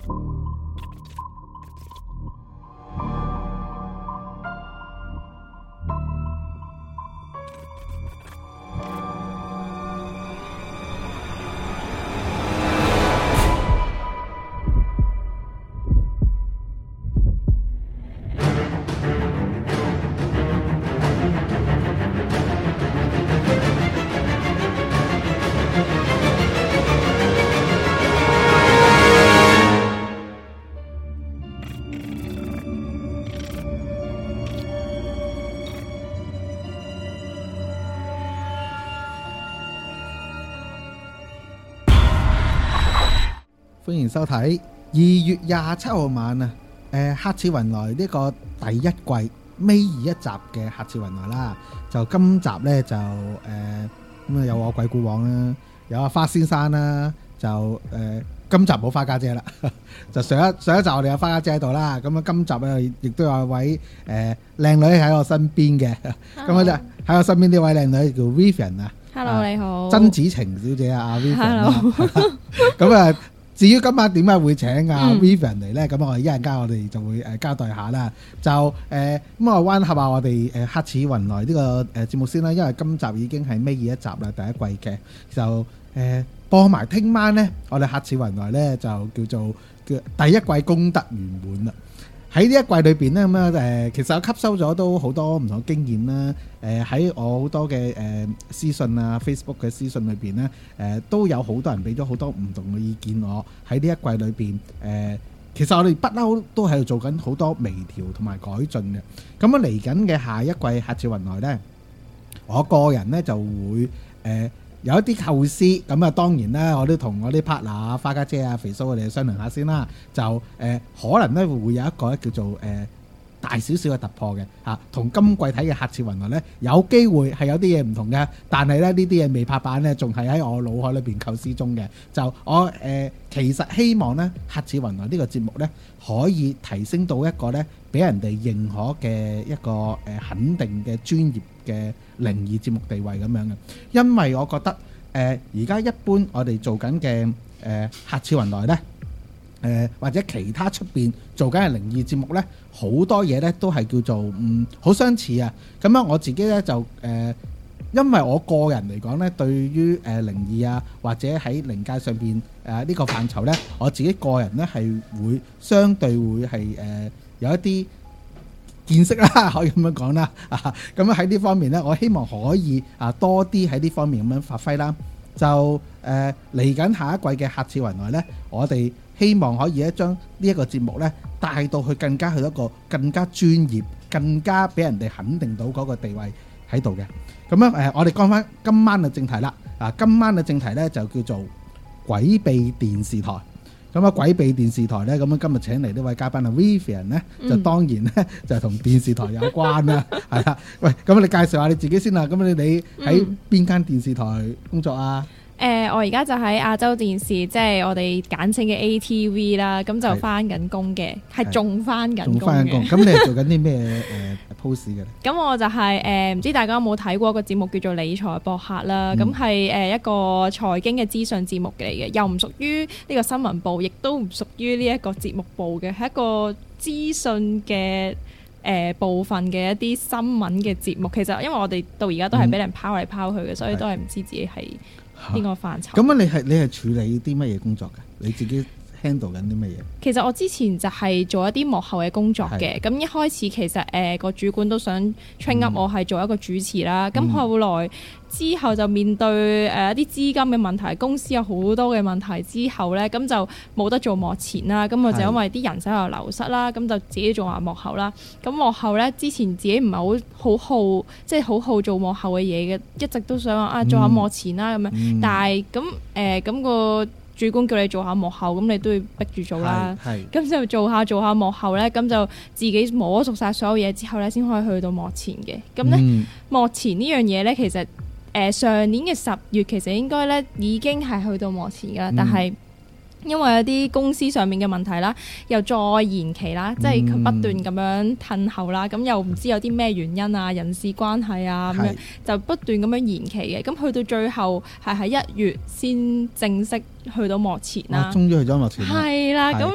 歡迎收睇2月27號晚啊！客似雲來呢個第一季尾2一集嘅客似雲來啦，就今集呢，就咁有我鬼故王啦，有阿花先生啦，就今集冇花家姐啦，就上一集我哋有花家姐喺度啦，咁啊今集咧亦都有位靚女喺我身邊嘅，咁我就喺我身邊呢位靚女叫 Vivian 啊 ，Hello 你好， 曾子晴小姐啊，阿 Vivian ，Hello， 咁啊。至於今晚點解會請阿 Vivian 嚟呢？咁我哋一陣間我哋就會交代下啦。就咁我溫下我哋客似雲來呢個節目先啦，因為今集已經係尾2一集啦，第一季嘅就播埋聽晚呢，我哋客似雲來呢就叫做第一季功德圓滿啦。喺呢一季裏邊呢，咁樣其實我吸收咗都好多唔同經驗啦。喺我好多嘅私信啊 Facebook 嘅私信裏邊呢，都有好多人俾咗好多唔同嘅意見我。喺呢一季裏邊其實我哋不嬲都喺度做緊好多微調同埋改進嘅。咁啊嚟緊嘅下一季客似雲來呢，我個人呢就會有一啲構思，咁啊當然啦，我都同我啲 partner 啊、花家姐啊、肥蘇我哋商量下先啦。就可能咧會有一個叫做大少少嘅突破嘅嚇，同今季睇嘅客似雲來咧有機會係有啲嘢唔同嘅，但係咧呢啲嘢未拍板咧，仲係喺我腦海裏邊構思中嘅。就我其實希望咧客似雲來呢個節目咧可以提升到一個咧俾人哋認可嘅一個肯定嘅專業嘅靈異節目地位咁樣嘅，因為我覺得而家一般我哋做緊嘅客似雲來呢，或者其他出邊做緊嘅靈異節目呢，好多嘢呢都係叫做好相似啊。咁樣我自己呢，就因為我個人嚟講呢，對於靈異啊或者喺靈界上邊呢個範疇呢，我自己個人呢係會相對會係有一啲見識啦，可以咁樣講啦。咁喺呢方面呢，我希望可以多啲喺呢方面咁樣發揮啦。就嚟緊下一季嘅客似雲來呢，我哋希望可以將呢一個節目呢帶到去更加去一個更加專業、更加俾人哋肯定到嗰個地位喺度嘅。咁樣我哋講翻今晚嘅正題啦。今晚嘅正題呢就叫做詭秘電視台。咁啊，詭秘電視台呢，咁樣今日請嚟呢位嘉賓啊 Vivian 呢，就當然呢就同電視台有關啦，係啦。喂，咁你介紹下你自己先啦。咁你喺邊間電視台工作啊？ 我而家就喺亞洲電視，即係我哋簡稱嘅 ATV 啦，咁就翻緊工嘅，係仲翻緊工嘅。 咁你係做緊啲咩pose 嘅咧？ 咁我就係唔知大家有冇睇過一個節目叫做理財博客啦，咁係一個財經嘅資訊節目嚟嘅，又唔屬於呢個新聞部，亦都唔屬於呢一個節目部嘅，係一個資訊嘅部分嘅一啲新聞嘅節目。其實因為我哋到而家都係俾人拋嚟拋去嘅，所以都係唔知自己係邊個範疇。 咁你係處理啲乜嘢工作㗎？你自己 handle 緊啲乜嘢？ 其實我之前就係做一啲幕後嘅工作嘅。咁一開始其實個主管都想 train up 我係做一個主持啦。咁後來之後就面對一啲資金嘅問題，公司有好多嘅問題之後呢，咁就冇得做幕前啦。咁我就因為啲人手又流失啦，咁就自己做下幕後啦。咁幕後呢，之前自己唔係即係好好做幕後嘅嘢嘅，一直都想話做下幕前啦咁樣。但係咁個主管叫你做下幕後，咁你都要逼住做啦。咁就做下幕後呢，咁就自己摸熟晒所有嘢之後呢，先可以去到幕前嘅。咁呢，幕前呢樣嘢呢，其實上年嘅10月其實應該呢已經係去到幕前噶啦，但係因為有啲公司上面嘅問題啦，又再延期啦，即係佢不斷咁樣褪後啦，咁又唔知有啲咩原因啊，人事關係啊咁樣，就不斷咁樣延期嘅。咁去到最後係喺1月先正式去到幕前啦。終於去咗幕前。 係啦，咁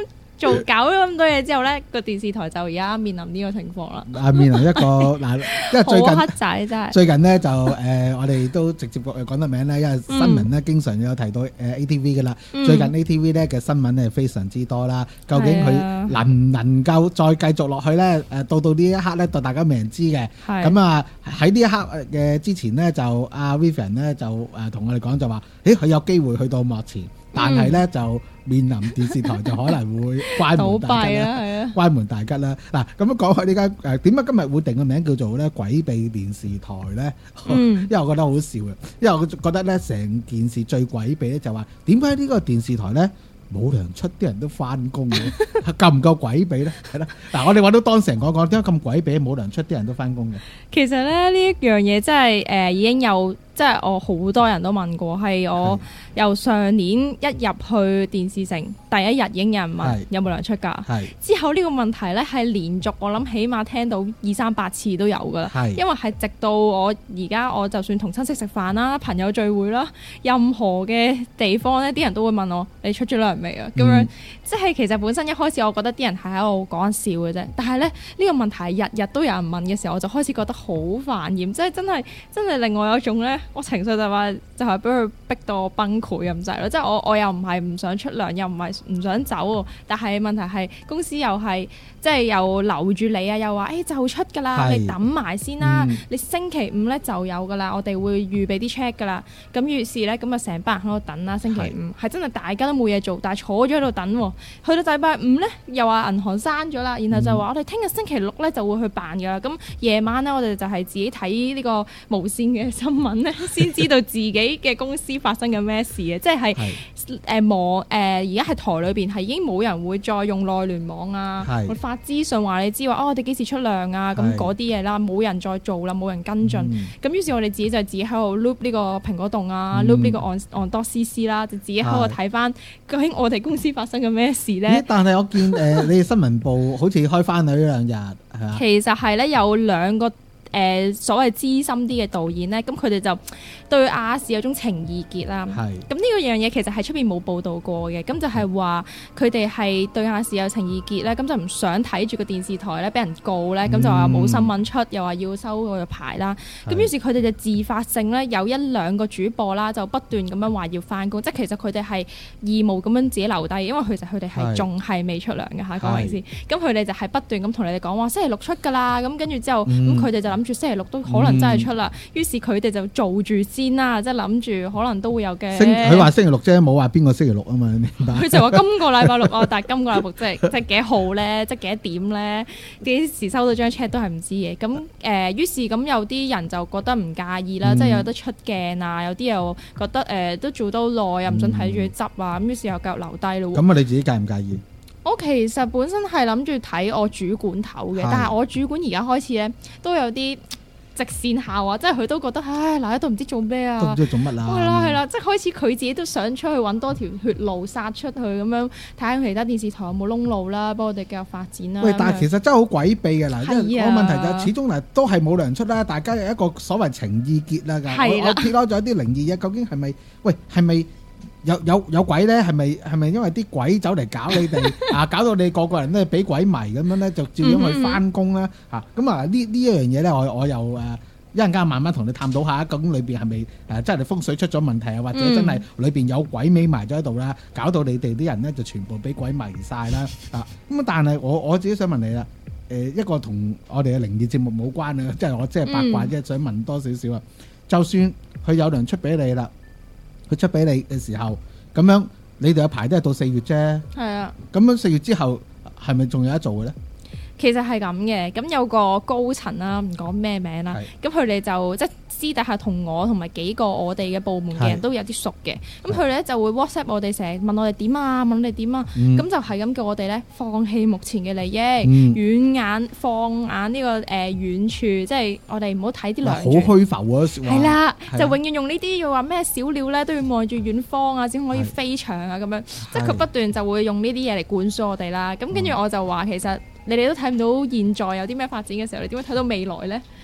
搞咗咁多嘢之後咧，個電視台就而家面臨呢個情況啦。 面臨一個嗱，因為最近好黑仔真係。 最近咧就我哋都直接講得名咧，因為新聞咧經常有提到ATV 嘅啦。最近 ATV 咧嘅新聞咧非常之多啦。究竟佢能唔能夠再繼續落去咧？到呢一刻咧，到大家未人知嘅。咁啊喺呢一刻嘅之前咧，就阿 Vivian 咧就同我哋講就話，佢有機會去到幕前，但係咧就面臨電視台就可能會關門大吉啦，關門大吉啦。嗱，咁樣講開呢間點解今日會定個名叫做咧詭秘電視台咧？因為我覺得好笑嘅，因為我覺得咧成件事最詭秘咧就話點解呢個電視台咧冇糧出，啲人都翻工嘅，夠唔夠詭秘咧？係啦，嗱，我哋揾到當事人講點解咁詭秘，冇糧出，啲人都翻工嘅。 其實咧呢一樣嘢真係已經有。即係我好多人都問過，係我由上年一入去電視城第一日已經有人問有冇糧出㗎。之後呢個問題咧係連續我諗起碼聽到200-300次都有㗎啦。因為係直到我而家我就算同親戚食飯啦、朋友聚會啦，任何嘅地方咧，啲人都會問我你出咗糧未啊？咁樣即係其實本身一開始我覺得啲人係喺度講笑嘅啫，但係咧呢個問題日日都有人問嘅時候，我就開始覺得好煩厭，即係真係另外有一種咧。我情緒就係俾佢逼到我崩潰咁滯咯，即係我又唔係唔想出糧，又唔係唔想走，但係問題係公司又係即係又留住你啊，又話就出㗎啦，你等埋先啦，你星期五咧就有㗎啦，我哋會預備啲 check 㗎啦。咁於是咧咁啊成班人喺度等啦，星期五係真係大家都冇嘢做，但係坐咗喺度等。去到禮拜五咧又話銀行閂咗啦，然後就話我哋聽日星期六咧就會去辦㗎啦。咁夜晚咧我哋就係自己睇呢個無線嘅新聞咧先知道自己嘅公司發生緊咩事嘅，即係而家喺台裏邊係已經冇人會再用內聯網啊，發資訊話你知話我哋幾時出糧啊，咁嗰啲嘢啦，冇人再做啦，冇人跟進。咁於是我哋自己就自己喺度 loop 呢個蘋果動啊，loop 呢個on dot cc 啦，就自己喺度睇翻究竟我哋公司發生緊咩事咧。 但係我見你哋新聞部好似開翻去呢2日係嘛？ 其實係咧有2個。所謂資深啲嘅導演咧，咁佢哋就對亞視有種情意結啦。咁呢個樣嘢其實喺出邊冇報導過嘅，咁就係話佢哋係對亞視有情意結咧，咁就唔想睇住個電視台咧俾人告咧，咁就話冇新聞出，又話要收佢個牌啦。咁於是佢哋就自發性咧有1-2個主播啦，就不斷咁樣話要翻工，即係其實佢哋係義務咁樣自己留低，因為其實佢哋係仲係未出糧嘅嚇，講明先。咁佢哋就係不斷咁同你哋講話星期六出㗎啦，咁跟住之後咁佢哋就諗住星期六都可能真係出啦，於是佢哋就做住先啦，即係諗住可能都會有嘅。 佢話星期六啫，冇話邊個星期六啊嘛，明白？佢就話今個禮拜六啊，但係今個禮拜六即係幾號咧？即係幾多點咧？幾時收到張 check 都係唔知嘅。咁於是咁有啲人就覺得唔介意啦，即係有得出鏡啊，有啲又覺得都做得好耐，又唔想睇住佢執啊，咁於是又繼續留低咯。 咁啊，你自己介唔介意？ 我其實本身係諗住睇我主管頭嘅，但係我主管而家開始咧都有啲直線下啊，即係佢都覺得唉，嗱，都唔知做咩啊， 都唔知做乜啦。 係啦，即係開始佢自己都想出去揾多條血路殺出去咁樣，睇下其他電視台有冇窿路啦，幫我哋繼續發展啦。 喂，但係其實真係好詭秘嘅嗱，因為個問題就係始終嗱都係冇糧出啦，大家有一個所謂情意結啦。我揭開咗一啲靈異嘢，究竟係咪？喂，係咪？有鬼咧？係咪因為啲鬼走嚟搞你哋啊？搞到你個人咧俾鬼迷咁樣咧，就照樣去翻工啦嚇。咁啊呢一樣嘢咧，我又一陣間慢慢同你探討下，究竟裏邊係咪真係風水出咗問題啊？或者真係裏邊有鬼尾埋咗喺度啦，搞到你哋啲人咧就全部俾鬼迷晒啦啊！咁但係我自己想問你啦，一個同我哋嘅靈異節目冇關啊，即係我即係八卦啫，想問多少少啊。就算佢有糧出俾你啦。佢出俾你嘅時候，咁樣你哋有排都係到4月啫。係啊。咁樣4月之後係咪仲有得做嘅咧？其實係咁嘅，咁有個高層啦，唔講咩名啦，咁佢哋就即係私底下同我同埋幾個我哋嘅部門嘅人都有啲熟嘅，咁佢哋咧就會 WhatsApp 我哋成日問我哋點啊，問我哋點啊，咁就係咁叫我哋咧放棄目前嘅利益，遠眼放眼呢個遠處，即係我哋唔好睇啲糧。好虛浮啊！係啦，就永遠用呢啲要話咩小鳥咧都要望住遠方啊，先可以飛翔啊咁樣，即係佢不斷就會用呢啲嘢嚟灌輸我哋啦。咁跟住我就話其實。你哋都睇唔到現在有啲咩發展嘅時候，你點樣睇到未來呢？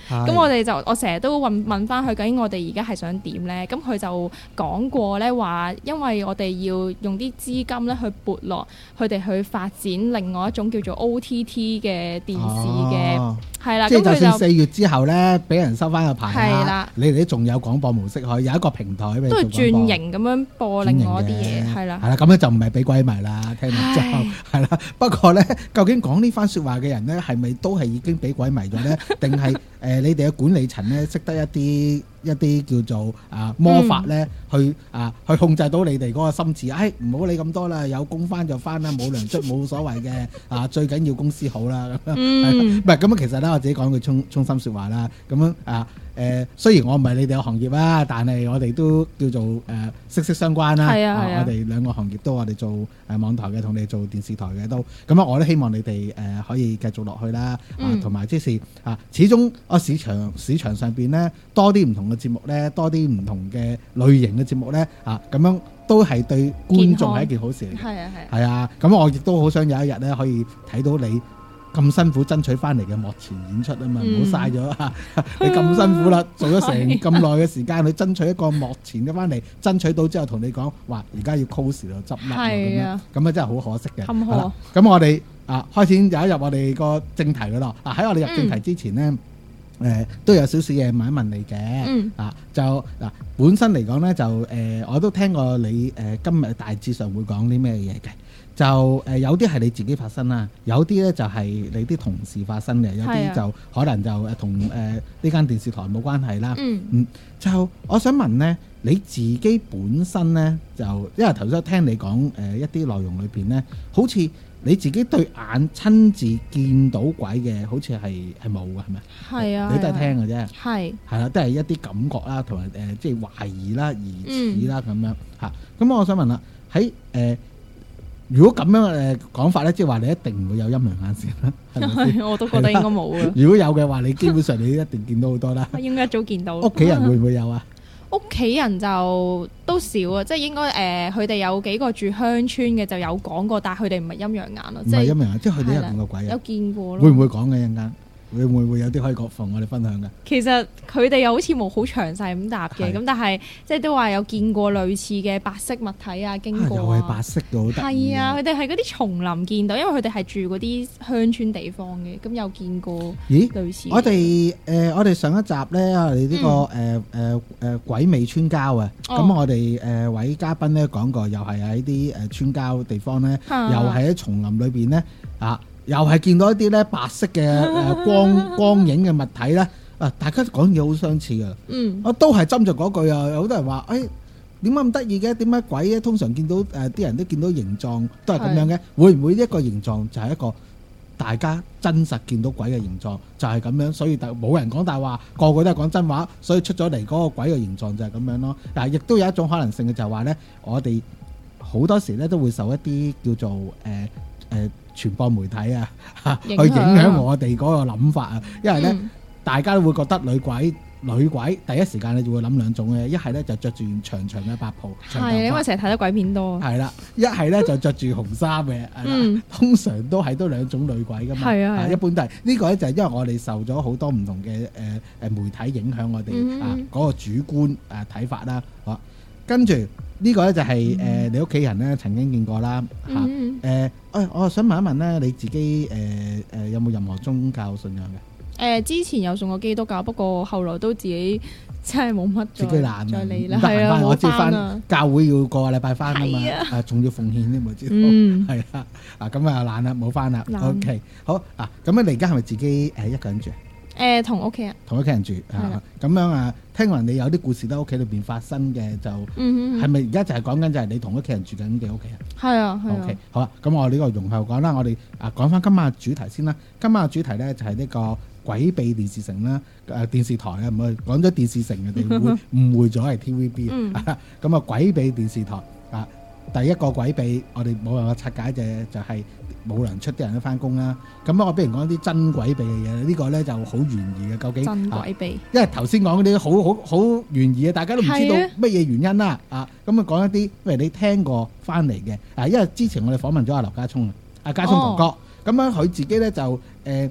咁我成日都問翻佢究竟我哋而家係想點咧？咁佢就講過咧話，因為我哋要用啲資金咧去撥落佢哋去發展另外一種叫做 OTT 嘅電視嘅，係啦。 即係就算咁 4月之後咧，俾人收翻個牌係啦， 你哋都仲有廣播模式可以有一個平台俾你都係做廣播轉型咁樣播另外一啲嘢，係啦。 係啦，咁咧就唔係俾鬼迷啦，聽到之後係啦。不過咧，究竟講呢番説話嘅人咧，係咪都係已經俾鬼迷咗咧？定係你哋嘅管理層咧識得一啲叫做魔法咧，去控制到你哋嗰個心智。唔好理咁多啦，有工翻就翻啦，冇糧出冇所謂嘅。最緊要公司好啦。咁樣唔係咁啊，其實咧我自己講句衷心説話啦。咁樣雖然我唔係你哋嘅行業啦，但係我哋都叫做息息相關啦。我哋兩個行業都我哋做網台嘅，同你做電視台嘅都咁啊。我都希望你哋可以繼續落去啦。同埋即是始終市場上邊咧多啲唔同嘅節目咧，多啲唔同嘅類型嘅節目咧咁樣都係對觀眾係一件好事嚟嘅。係啊，咁我亦都好想有一日咧可以睇到你咁辛苦爭取翻嚟嘅幕前演出啊嘛，唔好嘥咗你咁辛苦啦，做咗成咁耐嘅時間去爭取一個幕前嘅翻嚟，爭取到之後同你講話而家要 close 咯，執笠咁樣，咁啊真係好可惜嘅。咁我哋開始有一入我哋個正題嗰度。喺我哋入正題之前呢，都有少少嘢問一問你嘅。就本身嚟講呢，就我都聽過你今日大致上會講啲咩嘢嘅。就有啲係你自己發生啦，有啲咧就係你啲同事發生嘅，有啲就可能就同呢間電視台冇關係啦。就我想問呢，你自己本身呢，就因為頭先聽你講一啲內容裏邊呢，好似你自己對眼親自見到鬼嘅，好似係冇嘅，係咪？係啊，你都係聽嘅啫。係啦，都係一啲感覺啦，同埋即係懷疑啦、疑似啦咁樣嚇。咁我想問啦，喺如果咁樣講法咧，即係話你一定唔會有陰陽眼線啦，係咪先？ 我都覺得應該冇啊。 如果有嘅話，你基本上你一定見到好多啦。 應該一早見到。 屋企人會唔會有啊？ 屋企人就都少啊，即係應該佢哋有幾個住鄉村嘅就有講過，但係佢哋唔係陰陽眼咯。唔係陰陽眼，即係佢哋有見過鬼啊？有見過咯。會唔會講嘅一陣間？會唔會有啲可以同我哋分享嘅？其實佢哋又好似冇好詳細咁答嘅，咁但係即係都話有見過類似嘅白色物體啊經過。又係白色嘅，好得意。係啊，佢哋係嗰啲叢林見到，因為佢哋係住嗰啲鄉村地方嘅，咁有見過。咦？類似。我哋上一集咧，我哋呢個鬼魅村郊啊，咁我哋位嘉賓咧講過，又係喺啲村郊地方咧，又係喺叢林裏邊咧又係見到一啲咧白色嘅光影嘅物體咧，大家講嘢好相似噶。我都係斟酌嗰句啊，有好多人話，點解咁得意嘅？點解鬼咧？通常見到啲人都見到形狀都係咁樣嘅，會唔會一個形狀就係一個大家真實見到鬼嘅形狀就係咁樣？所以冇人講大話，個個都係講真話，所以出咗嚟嗰個鬼嘅形狀就係咁樣咯。但係亦都有一種可能性嘅，就係話咧，我哋好多時咧都會受一啲叫做傳播媒體去影響我哋嗰個諗法啊，因為咧大家都會覺得女鬼第一時間你就會諗兩種嘅，一係咧就着住長長嘅白袍，係因為成日睇得鬼片多，係啦，一係咧就着住紅衫嘅，通常都係都兩種女鬼噶嘛，一般都係呢個咧就係因為我哋受咗好多唔同嘅媒體影響我哋嗰個主觀睇法啦，好，跟住。呢個咧就係你屋企人咧曾經見過啦嚇。我想問一問咧，你自己有冇任何宗教信仰嘅？之前有信過基督教，不過後來都自己真係冇乜自己懶再嚟啦。係啊，我知翻教會要個禮拜翻啊嘛，仲要奉獻添，冇知道係啊。咁啊懶啦，冇翻啦。OK，好咁你而家係咪自己一個人住？同屋企人住咁樣聽聞你有啲故事都喺屋企裏邊發生嘅，就係咪而家就係講緊就係你同屋企人住緊嘅屋企人？係啊，OK，好啦，咁我呢個容後講啦，我哋講翻今晚嘅主題先啦。今晚嘅主題咧就係呢個詭秘電視城啦，電視台啊，唔係講咗電視城嘅，你會誤會咗係 TVB。咁詭秘電視台第一個詭秘，我哋冇辦法拆解就係冇糧出，啲人都翻工啦。咁我不如講啲真詭秘嘅嘢，呢個咧就好懸疑嘅，究竟真詭秘？因為頭先講嗰啲好懸疑嘅，大家都唔知道乜嘢原因啦。咁講一啲，譬如你聽過翻嚟嘅。因為之前我哋訪問咗阿劉家聰家聰哥哥，咁樣佢自己咧就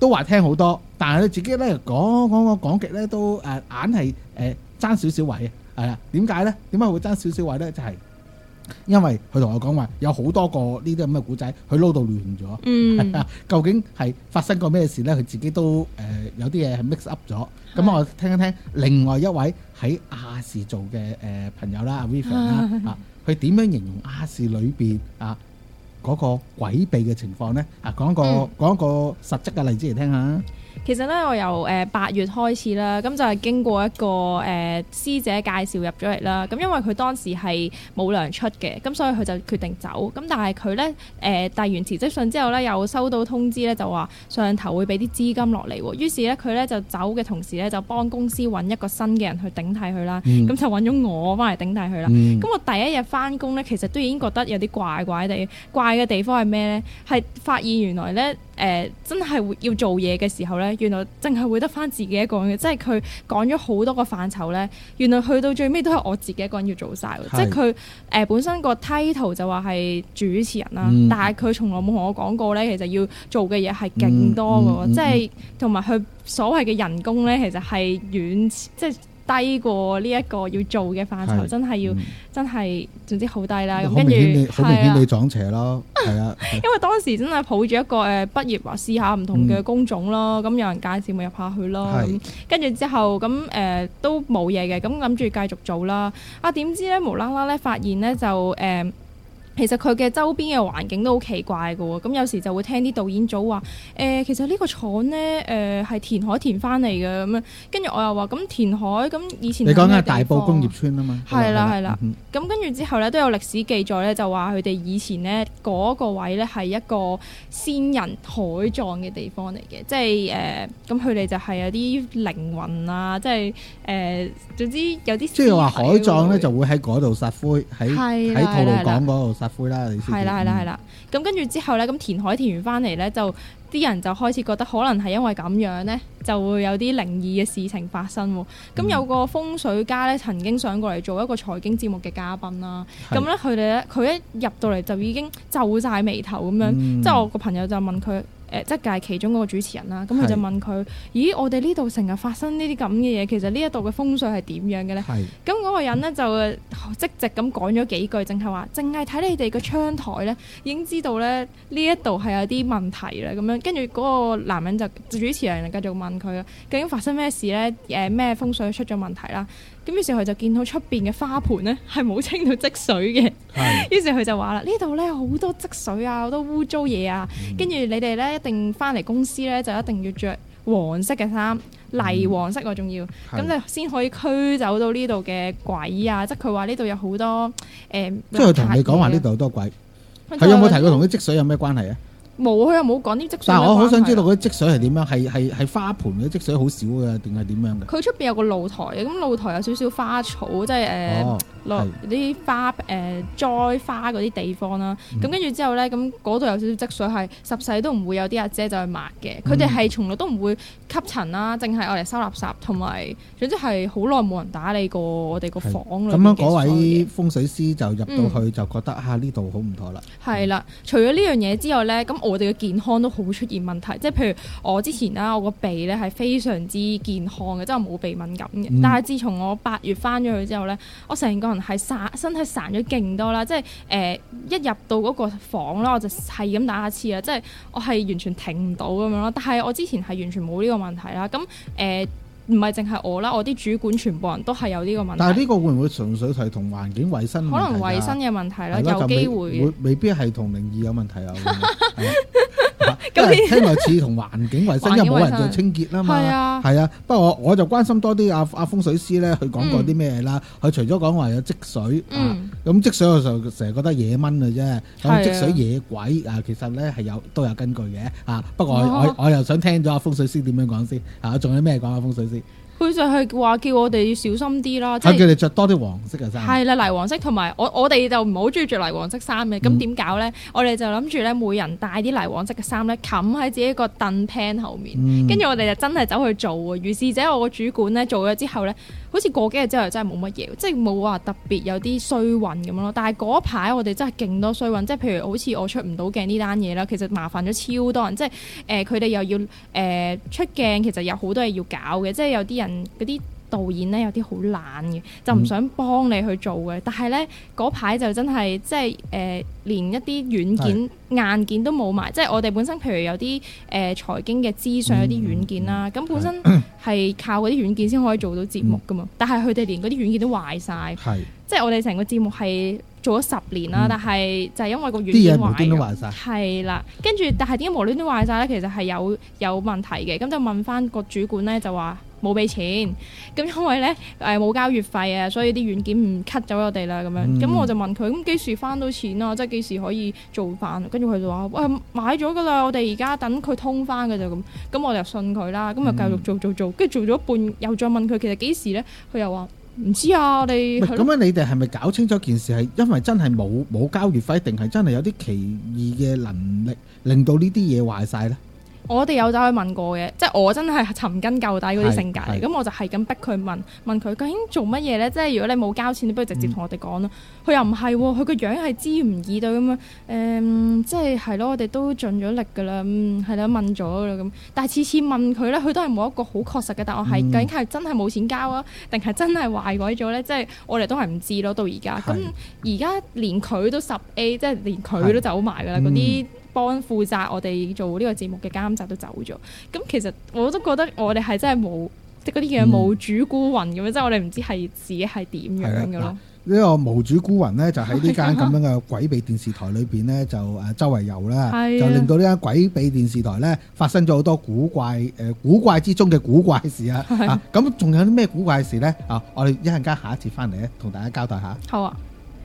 都話聽好多，但係佢自己咧講極咧都硬係爭少少位啊，係啊，點解咧？點解會爭少少位咧？就係因為佢同我講話有好多個呢啲咁嘅古仔，佢撈到亂咗，係啊，究竟係發生過咩事咧？佢自己都有啲嘢係 mix up 咗。咁我聽一聽另外一位喺亞視做嘅朋友啦，阿 Vivian 啦，佢點樣形容亞視裏邊嗰個詭秘嘅情況咧？講一個實質嘅例子嚟聽下。 其實咧，我由8月開始啦，咁就係經過一個師姐介紹入咗嚟啦。咁因為佢當時係冇糧出嘅，咁所以佢就決定走。咁但係佢咧遞完辭職信之後咧，又收到通知咧，就話上頭會俾啲資金落嚟喎。於是咧，佢咧就走嘅同時咧，就幫公司揾一個新嘅人去頂替佢啦。咁就揾咗我翻嚟頂替佢啦。咁我第一日翻工咧，其實都已經覺得有啲怪嘅地方係咩咧？係發現原來咧真係要做嘢嘅時候咧，原來淨係會得翻自己一個人嘅，即係佢講咗好多個範疇咧，原來去到最尾都係我自己一個人要做晒。即係佢本身個 title 就話係主持人啦，但係佢從來冇同我講過咧，其實要做嘅嘢係勁多嘅，即係同埋佢所謂嘅人工咧，其實係遠即係低過呢一個要做嘅範疇，真係總之好低啦。咁跟住好明顯你撞邪咯，係啊。 因為當時真係抱住一個畢業話試下唔同嘅工種咯，咁有人介紹咪入下去咯。跟住之後咁都冇嘢嘅，咁諗住繼續做啦。點知咧無啦啦咧發現咧就其實佢嘅周邊嘅環境都好奇怪嘅喎，咁有時就會聽啲導演組話其實呢個廠咧係填海填翻嚟嘅咁樣，跟住我又話咁填海咁以前你講緊係大埔工業村啊嘛， 係啦，咁跟住之後咧都有歷史記載咧，就話佢哋以前咧嗰個位咧係一個先人海葬嘅地方嚟嘅，即係咁佢哋就係有啲靈魂啊，即係總之有啲即係話海葬咧就會喺嗰度撒灰，喺吐露港嗰度撒灰啦，你先係啦，咁跟住之後咧，咁填海填完翻嚟咧，就啲人就開始覺得可能係因為咁樣咧，就會有啲靈異嘅事情發生喎。咁有個風水家咧，曾經上過嚟做一個財經節目嘅嘉賓啦。咁咧佢一入到嚟就已經皺晒眉頭咁樣，即係我個朋友就問佢。即係其中嗰個主持人啦，咁佢就問佢：咦，我哋呢度成日發生呢啲咁嘅嘢，其實呢一度嘅風水係點樣嘅咧？咁嗰個人咧就即直咁講咗幾句，淨係睇你哋個窗台咧，已經知道咧呢一度係有啲問題啦。咁樣跟住嗰個男人就主持人繼續問佢究竟發生咩事咧？咩風水出咗問題啦？咁於是佢就見到出邊嘅花盆咧係冇清到積水嘅，於是佢就話啦：呢度咧好多積水啊，好多污糟嘢啊，跟住你哋咧一定翻嚟公司咧就一定要着黃色嘅衫，泥黃色我仲要，咁就先可以驅走到呢度嘅鬼啊！即係佢話呢度有好多即係佢同你講話呢度好多鬼，佢有冇提過同啲積水有咩關係啊？ 冇，佢又冇講啲積水。 但係我好想知道嗰啲積水係點樣？係花盆嗰啲積水好少嘅，定係點樣嘅？ 佢出邊有個露台嘅，咁露台有少少花草，即係落啲花栽花嗰啲地方啦。咁跟住之後咧，咁嗰度有少少積水，係十世都唔會有啲阿姐就去抹嘅。佢哋係從來都唔會吸塵啦，淨係我嚟收垃圾，同埋總之係好耐冇人打理過我哋個房裏邊嘅水。咁樣嗰位風水師就入到去就覺得呢度好唔妥啦。 係啦，除咗呢樣嘢之外咧，咁我哋嘅健康都好出現問題，即係譬如我之前啦，我個鼻咧係非常之健康嘅，即係冇鼻敏感嘅。但係自從我8月翻咗去之後咧，我成個人係身體孱咗勁多啦，即係一入到嗰個房啦，我就係咁打乞嗤啦，即係我係完全停唔到咁樣咯。但係我之前係完全冇呢個問題啦。咁唔係淨係我啦，我啲主管全部人都係有呢個問題。 但係呢個會唔會純粹係同環境衞生問題？ 可能衞生嘅問題啦，有機會未必係同靈異有問題啊。聽落似同環境衞生，因為冇人做清潔啦嘛。係啊。不過我就關心多啲阿風水師咧，佢講過啲咩啦？佢除咗講話有積水咁積水我就成日覺得惹蚊嘅啫。咁積水惹鬼其實咧係都有根據嘅。不過我又想聽咗阿風水師點樣講先。仲有咩講阿風水師？ 佢就係話叫我哋要小心啲啦， 即係叫你着多啲黃色嘅衫。 係啦，泥黃色同埋我哋就唔好中意着泥黃色衫嘅。咁點搞咧？我哋就諗住咧，每人帶啲泥黃色嘅衫咧，冚喺自己個凳 pan 後面。跟住我哋就真係走去做喎。於是者我個主管咧做咗之後咧， 好似過幾日之後真係冇乜嘢，即係冇話特別有啲衰運咁樣咯。但係嗰排我哋真係勁多衰運，即係譬如好似我出唔到鏡呢單嘢啦，其實麻煩咗超多人，即係佢哋又要出鏡，其實有好多嘢要搞嘅，即係有啲人嗰啲導演咧有啲好懶嘅，就唔想幫你去做嘅。但係咧嗰排就真係即係連一啲軟件硬件都冇埋，即係我哋本身譬如有啲財經嘅資訊有啲軟件啦，咁本身係靠嗰啲軟件先可以做到節目噶嘛，但係佢哋連嗰啲軟件都壞晒，即係我哋成個節目係做咗10年啦，但係就係因為個軟件壞咗，係啦，跟住但係點解無端端壞晒咧？其實係有問題嘅，咁就問翻個主管咧就話冇俾錢，咁因為咧冇交月費啊，所以啲軟件唔 cut 咗我哋啦咁樣。咁我就問佢：咁幾時翻到錢啊？即係幾時可以做翻？跟住佢就話：買咗㗎啦，我哋而家等佢通翻㗎咋咁。咁我就信佢啦，咁就繼續做，跟住做咗一半，又再問佢其實幾時咧？佢又話唔知啊，我哋咁樣你哋係咪搞清楚件事係因為真係冇交月費，定係真係有啲奇異嘅能力令到呢啲嘢壞晒咧？ 我哋有走去問過嘅，即係我真係尋根究底嗰啲性格嚟，咁我就係咁逼佢問佢究竟做乜嘢咧？即係如果你冇交錢，你不如直接同我哋講啦。佢又唔係喎，佢個樣係知唔易對咁樣，即係係咯，我哋都盡咗力㗎啦，係啦，問咗啦咁。但係次次問佢咧，佢都係冇一個好確實嘅答案，係究竟係真係冇錢交啊，定係真係壞鬼咗咧？即係我哋都係唔知咯，到而家。咁而家連佢都10A，即係連佢都走埋㗎啦，嗰啲。幫負責我哋做呢個節目嘅監製都走咗，咁其實我都覺得我哋係真係冇，即係嗰啲嘢無主孤魂咁樣，即係我哋唔知係自己係點樣嘅咯。 呢個無主孤魂咧，就喺呢間咁樣嘅鬼秘電視台裏邊咧，就周圍遊啦，就令到呢間鬼秘電視台咧發生咗好多古怪之中嘅古怪事啊！咁仲有啲咩古怪事咧？我哋一陣間下一節翻嚟咧，同大家交代下。 好啊。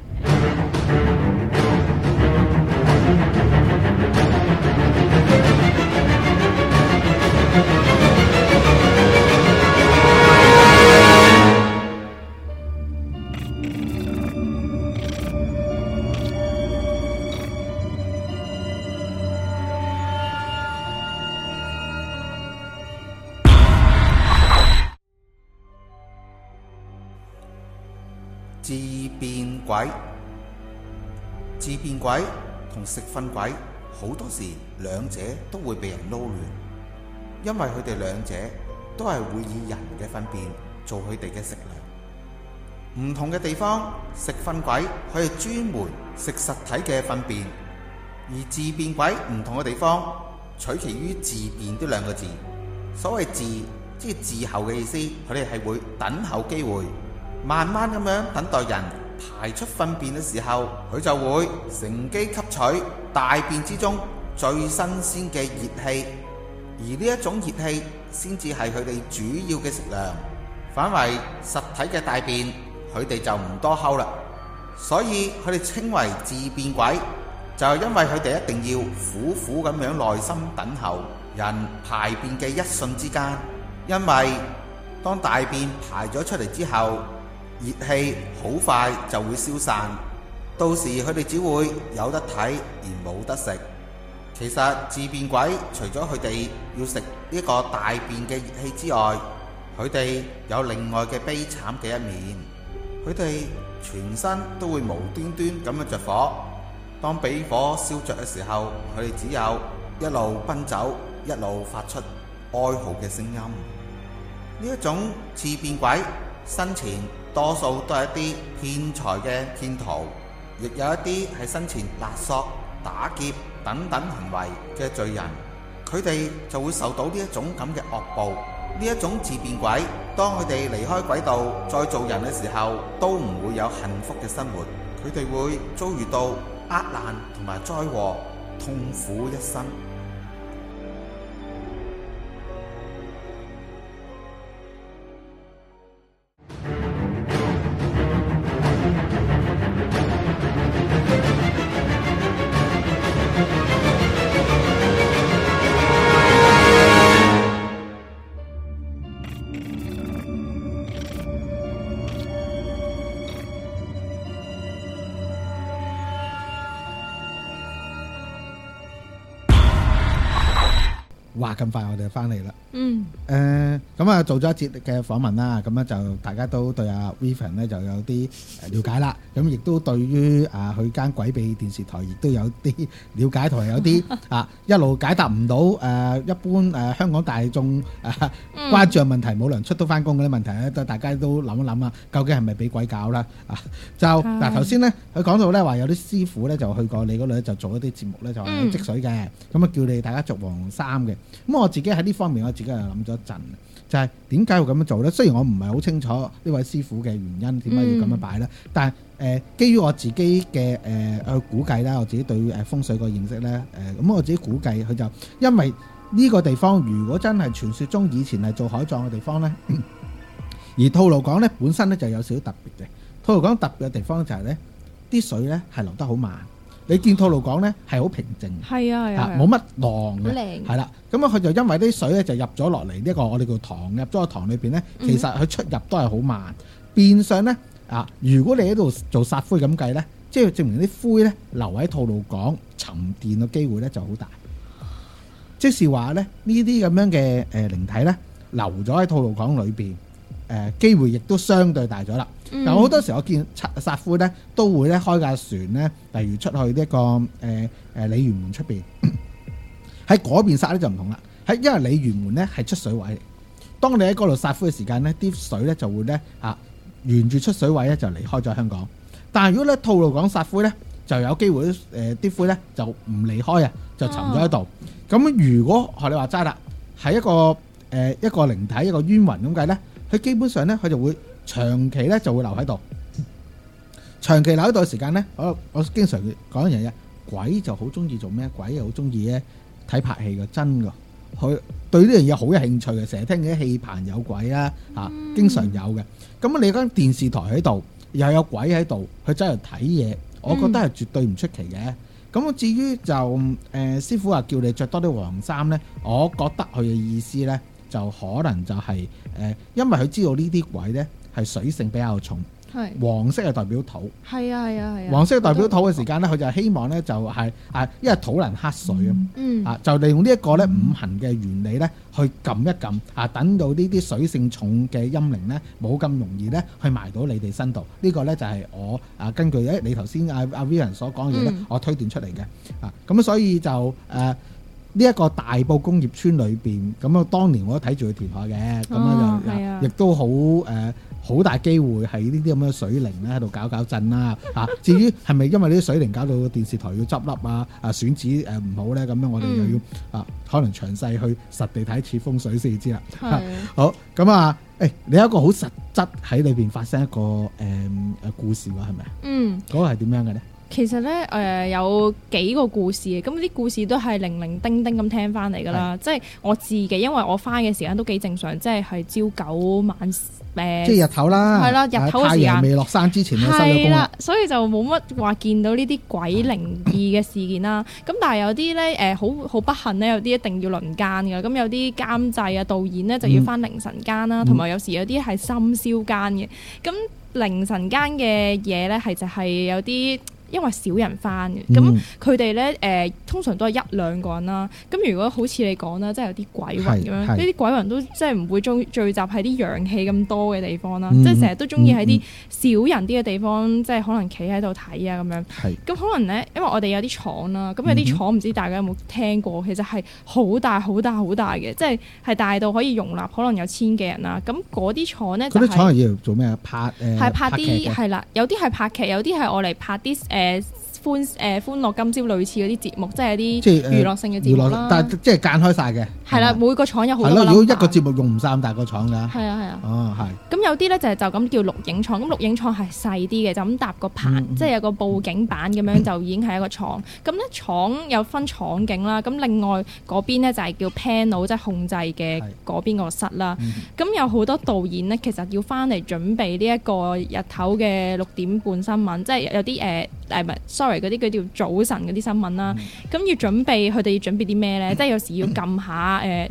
自變鬼，自變鬼同食糞鬼好多時兩者都會被人撈亂，因為佢哋兩者都係會以人嘅糞便做佢哋嘅食糧。唔同嘅地方，食糞鬼可以專門食實體嘅糞便，而自變鬼唔同嘅地方取其於自變呢兩個字。所謂自，即係滯後嘅意思，佢哋係會等候機會，慢慢咁樣等待人排出糞便嘅時候，佢就會乘機吸取大便之中最新鮮嘅熱氣，而呢一種熱氣先至係佢哋主要嘅食糧。反為實體嘅大便，佢哋就唔多睺啦，所以佢哋稱為自變鬼，就係因為佢哋一定要苦苦咁樣耐心等候人排便嘅一瞬之間，因為當大便排咗出嚟之後，熱氣好快就會消散，到時佢哋只會有得睇而冇得食。其實自變鬼除咗佢哋要食呢個大便嘅熱氣之外，佢哋有另外嘅悲慘嘅一面。佢哋全身都會無端端咁樣着火，當俾火燒着嘅時候，佢哋只有一路奔走，一路發出哀嚎嘅聲音。呢一種自變鬼生前多數都係一啲騙財嘅騙徒，亦有一啲係生前勒索、打劫等等行為嘅罪人，佢哋就會受到呢一種咁嘅惡報。呢一種自變鬼，當佢哋離開軌道再做人嘅時候，都唔會有幸福嘅生活，佢哋會遭遇到厄難同埋災禍，痛苦一生。 話咁快我哋就翻嚟啦。 嗯， 咁啊做咗一節嘅訪問啦，咁咧就大家都對阿 Vivian 咧就有啲了解啦，咁亦都對於佢間詭秘電視台亦都有啲了解，同埋有啲一路解答唔到一般香港大眾關注嘅問題，冇糧出都翻工嗰啲問題咧，大家都諗一諗啊，究竟係咪俾鬼搞啦？就嗱頭先咧，佢講到咧話有啲師傅咧就去過你嗰度咧，就做一啲節目咧，就話有積水嘅，咁啊叫你大家着黃衫嘅。咁我自己喺呢方面我自己又諗咗一陣，就係點解會咁樣做咧？雖然我唔係好清楚呢位師傅嘅原因點解要咁樣擺咧，但係基於我自己嘅去估計啦，我自己對風水個認識咧，咁我自己估計佢就因為呢個地方如果真係傳說中以前係做海葬嘅地方咧，而吐露港咧本身咧就有少少特別嘅。吐露港特別嘅地方就係咧啲水咧係流得好慢。你見吐露港咧係好平靜， 係啊， 冇乜浪嘅， 好靚， 係啦。咁啊，佢就因為啲水咧就入咗落嚟呢個我哋叫塘，入咗個塘裏邊咧，其實佢出入都係好慢。變相咧如果你喺度做撒灰咁計咧，即係證明啲灰咧留喺吐露港沉澱嘅機會咧就好大。即是話咧呢啲咁樣嘅靈體咧留咗喺吐露港裏邊，機會亦都相對大咗啦。但好多時我見撒灰咧都會咧開架船咧，例如出去呢一個鯉魚門出邊，喺嗰邊撒咧就唔同啦。因為鯉魚門咧係出水位，當你喺嗰度撒灰嘅時間咧，啲水咧就會咧沿住出水位咧就離開咗香港。但係如果咧吐露港撒灰咧，就有機會啲灰咧就唔離開啊，就沉咗喺度。咁如果學你話齋啦，係一個靈體一個冤魂咁計咧，佢基本上咧佢就會長期咧就會留喺度，長期留喺度嘅時間咧，我經常講一樣嘢，鬼就好中意做咩？鬼又好中意咧睇拍戲嘅，真㗎，佢對呢樣嘢好有興趣嘅，成日聽啲戲棚有鬼啦經常有嘅。咁你間電視台喺度，又有鬼喺度，佢走嚟睇嘢，我覺得係絕對唔出奇嘅。咁至於就師傅話叫你着多啲黃衫咧，我覺得佢嘅意思咧就可能就係因為佢知道呢啲鬼咧係水性比較重，黃色係代表土，係啊，黃色代表土嘅時間咧，佢就希望咧就係因為土能克水就利用呢一個咧五行嘅原理咧去撳一撳等到呢啲水性重嘅陰靈咧冇咁容易咧去埋到你哋身度。呢個咧就係我根據你頭先阿 Vivian 所講嘅嘢咧，我推斷出嚟嘅咁所以就呢一個大埔工業村裏邊，咁當年我都睇住佢填海嘅，咁樣就亦都好大機會係呢啲咁嘅水靈咧喺度搞震啦至於係咪因為呢啲水靈搞到電視台要執笠選址唔好咧，咁樣我哋又要可能詳細去實地睇次風水先知啦。好咁你有一個好實質喺裏邊發生一個故事喎，係咪？嗰個係點樣嘅咧？ 其實咧有幾個故事嘅，咁啲故事都係零零丁丁咁聽翻嚟噶啦。即係我自己，因為我翻嘅時間都幾正常，即係朝9晚即係日頭啦， 係啦，日頭嘅時間太陽未落山之前就收咗工啦， 所以就冇乜話見到呢啲鬼靈異嘅事件啦。咁但係有啲咧好不幸咧，有啲一定要輪更嘅。咁有啲監製導演咧就要翻凌晨更啦，同埋有時有啲係深宵更嘅。咁凌晨更嘅嘢咧就係有啲。因為少人翻嘅，咁佢哋咧通常都係一兩個人啦。咁如果好似你講啦，即係有啲鬼魂咁樣，呢啲鬼魂都即係唔會聚集喺啲陽氣咁多嘅地方啦。即係成日都中意喺啲少人啲嘅地方，即係可能企喺度睇咁樣。咁可能咧，因為我哋有啲廠啦，咁有啲廠唔知大家有冇聽過，其實係好大嘅，即係大到可以容納可能有1000幾人啦。咁嗰啲廠咧，嗰啲廠係要做咩？拍啲係啦，有啲係拍劇，有啲係我嚟拍啲歡樂今宵類似嗰啲節目，即係啲娛樂性嘅節目啦。 但係即係間開晒嘅。係啦， 每個廠有好多個。 如果一個節目用唔晒咁大個廠㗎。 係啊。 係。 咁有啲咧就咁叫錄影廠，咁錄影廠係細啲嘅，就咁搭個棚，即係有個佈景板咁樣就已經係一個廠。咁咧廠有分廠景啦，咁另外嗰邊咧就係叫 panel， 即係控制嘅嗰邊個室啦。咁有好多導演咧，其實要翻嚟準備呢一個日頭嘅6點半新聞，即係有啲sorry 嗰啲叫早晨嗰啲新聞啦。咁要準備佢哋要準備啲咩咧？即係有時要撳下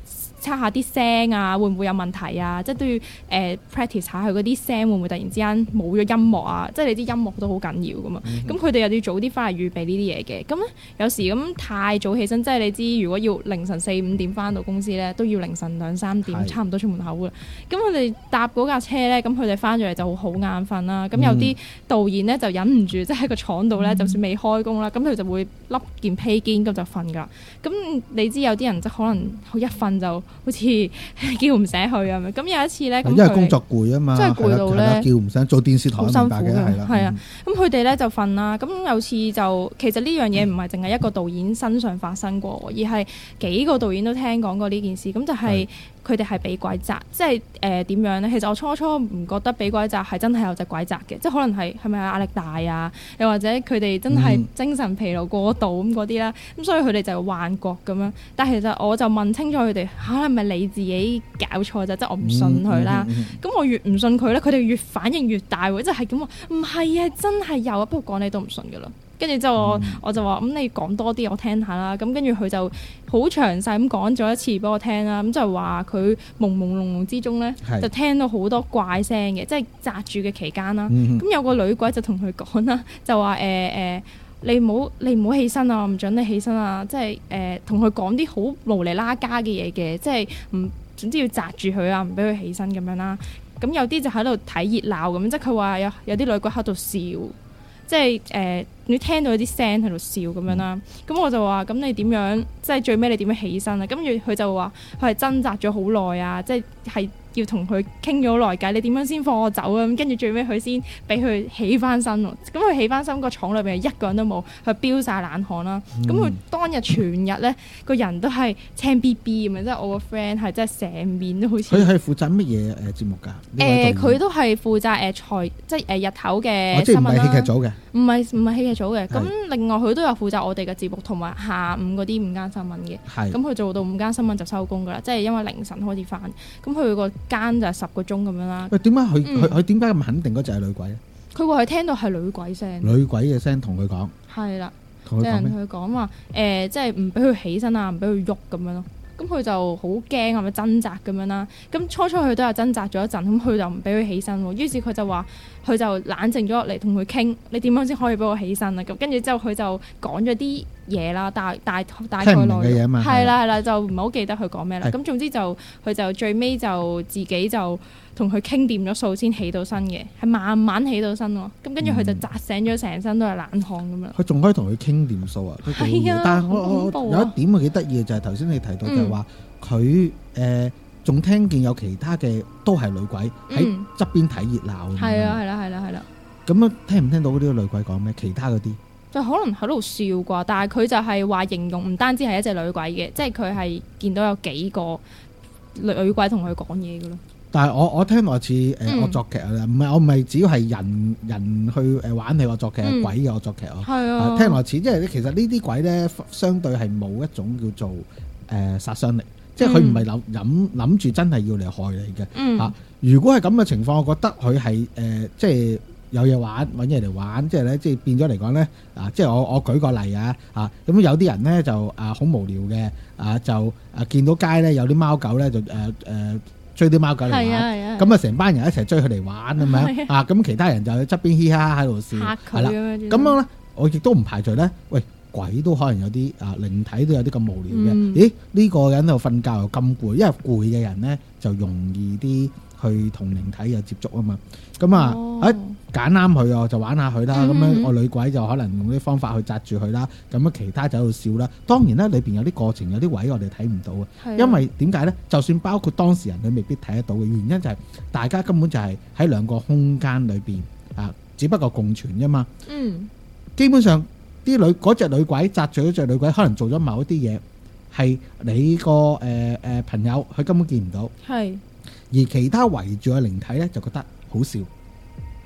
測下啲聲啊，會唔會有問題啊？即係都要practice 下佢嗰啲聲會唔會突然之間冇咗音樂啊？即係你啲音樂都好緊要噶嘛。咁佢哋又要早啲翻嚟預備呢啲嘢嘅。咁咧有時咁太早起身，即係你知如果要凌晨4-5點翻到公司咧，都要凌晨2-3點差唔多出門口噶啦。咁佢哋搭嗰架車咧，咁佢哋翻咗嚟就好眼瞓啦。咁有啲導演咧就忍唔住，即係喺個廠度咧，就算未開工啦，咁佢就會笠件披肩咁就瞓噶啦。咁你知有啲人即可能一瞓就好似叫唔醒佢咁樣。咁有一次咧， 因為工作攰啊嘛， 真係攰到咧叫唔醒，做電視台好辛苦嘅，係啊。咁佢哋咧就瞓啦。咁有次就其實呢樣嘢唔係淨係一個導演身上發生過，而係幾個導演都聽講過呢件事。咁就係佢哋係俾鬼責，即係點樣咧？其實我初初唔覺得俾鬼責係真係有隻鬼責嘅，即係可能係咪壓力大啊？又或者佢哋真係精神疲勞過度咁嗰啲啦。咁所以佢哋就幻覺咁樣。但係其實我就問清楚佢哋係咪你自己搞錯啫？即係我唔信佢啦。咁我越唔信佢咧，佢哋越反應越大喎，即係咁話唔係啊，真係有啊，不過講你都唔信噶啦。跟住之後我就話咁你講多啲我聽下啦。咁跟住佢就好詳細咁講咗一次俾我聽啦。咁就話佢朦朦朧朧之中咧，就聽到好多怪聲嘅，即係紮住嘅期間啦。咁有個女鬼就同佢講啦，就話你唔好起身啊，唔準你起身啊，即係同佢講啲好無厘啦家嘅嘢嘅，即係總之要紮住佢啊，唔俾佢起身咁樣啦。咁有啲就喺度睇熱鬧咁，即係佢話有啲女鬼喺度笑。即係你聽到有啲聲喺度笑咁樣啦，咁我就話咁你點樣？即係最尾你點樣起身啊？跟住佢就話佢係掙扎咗好耐啊，即係要同佢傾咗好耐偈，你點樣先放我走啊？咁跟住最尾佢先俾佢起翻身喎。咁佢起翻身個廠裏邊一個人都冇，佢飆晒冷汗啦。咁佢當日全日咧個人都係青 B B 咁樣，即係我個 friend 係真係成面都好似。佢係負責乜嘢節目㗎？ 佢都係負責即係日頭嘅新聞啦。 即係唔係戲劇組嘅？ 唔係戲劇組嘅。咁另外佢都有負責我哋嘅節目同埋下午嗰啲午間新聞嘅。係。咁佢做到午間新聞就收工㗎啦，即係因為凌晨開始翻。咁佢個間就係10個鐘咁樣啦。喂， 點解佢點解咁肯定嗰隻係女鬼咧？ 佢話佢聽到係女鬼聲。 女鬼嘅聲同佢講。係啦。同佢講話即係唔俾佢起身啊，唔俾佢喐咁樣咯。咁佢就好驚係咪掙扎咁樣啦？咁初佢都有掙扎咗一陣，咁佢就唔俾佢起身喎。於是佢就話佢就冷靜咗落嚟同佢傾，你點樣先可以俾我起身啊？咁跟住之後佢就講咗啲嘢啦，大概內容係啦，就唔係好記得佢講咩啦。咁總之就佢就最尾就自己就同佢傾掂咗數先起到身嘅，係慢慢起到身喎。咁跟住佢就扎醒咗，成身都係冷汗咁樣。 佢仲可以同佢傾掂數啊？係啊，但係我有一點幾得意嘅就係頭先你提到就係話佢仲聽見有其他嘅都係女鬼喺側邊睇熱鬧。係啦。咁樣聽唔聽到嗰啲女鬼講咩？其他嗰啲就可能喺度笑啩，但係佢就係話形容唔單止係一隻女鬼嘅，即係佢係見到有幾個女鬼同佢講嘢嘅咯。但係我聽落似惡作劇啊，我唔係只要係人去玩你惡作劇，鬼嘅惡作劇啊。係啊，聽落似，因為其實呢啲鬼咧，相對係冇一種叫做殺傷力，即係佢唔係諗住真係要嚟害你嘅嚇。如果係咁嘅情況，我覺得佢係即係有嘢玩，揾嘢嚟玩，即係咧，即係變咗嚟講咧即係我舉個例咁有啲人咧就好無聊嘅就見到街咧有啲貓狗咧就追啲貓狗嚟玩，咁成班人一齊追佢嚟玩咁樣咁其他人就喺側邊嘻哈喺度笑，係啦，咁樣咧我亦都唔排除咧，喂，鬼都可能有啲靈體都有啲咁無聊嘅，咦呢個人喺度瞓覺又咁攰，因為攰嘅人咧就容易啲去同靈體有接觸啊嘛，咁揀啱佢我就玩下佢啦，咁樣我女鬼就可能用啲方法去紮住佢啦，咁樣其他就喺度笑啦。當然啦，裏邊有啲過程，有啲位我哋睇唔到嘅，因為點解咧？就算包括當事人佢未必睇得到嘅原因就係大家根本就係喺兩個空間裏邊只不過共存啫嘛。基本上啲嗰隻女鬼紮住嗰隻女鬼，可能做咗某一啲嘢，係你個朋友佢根本見唔到，而其他圍住嘅靈體咧就覺得好笑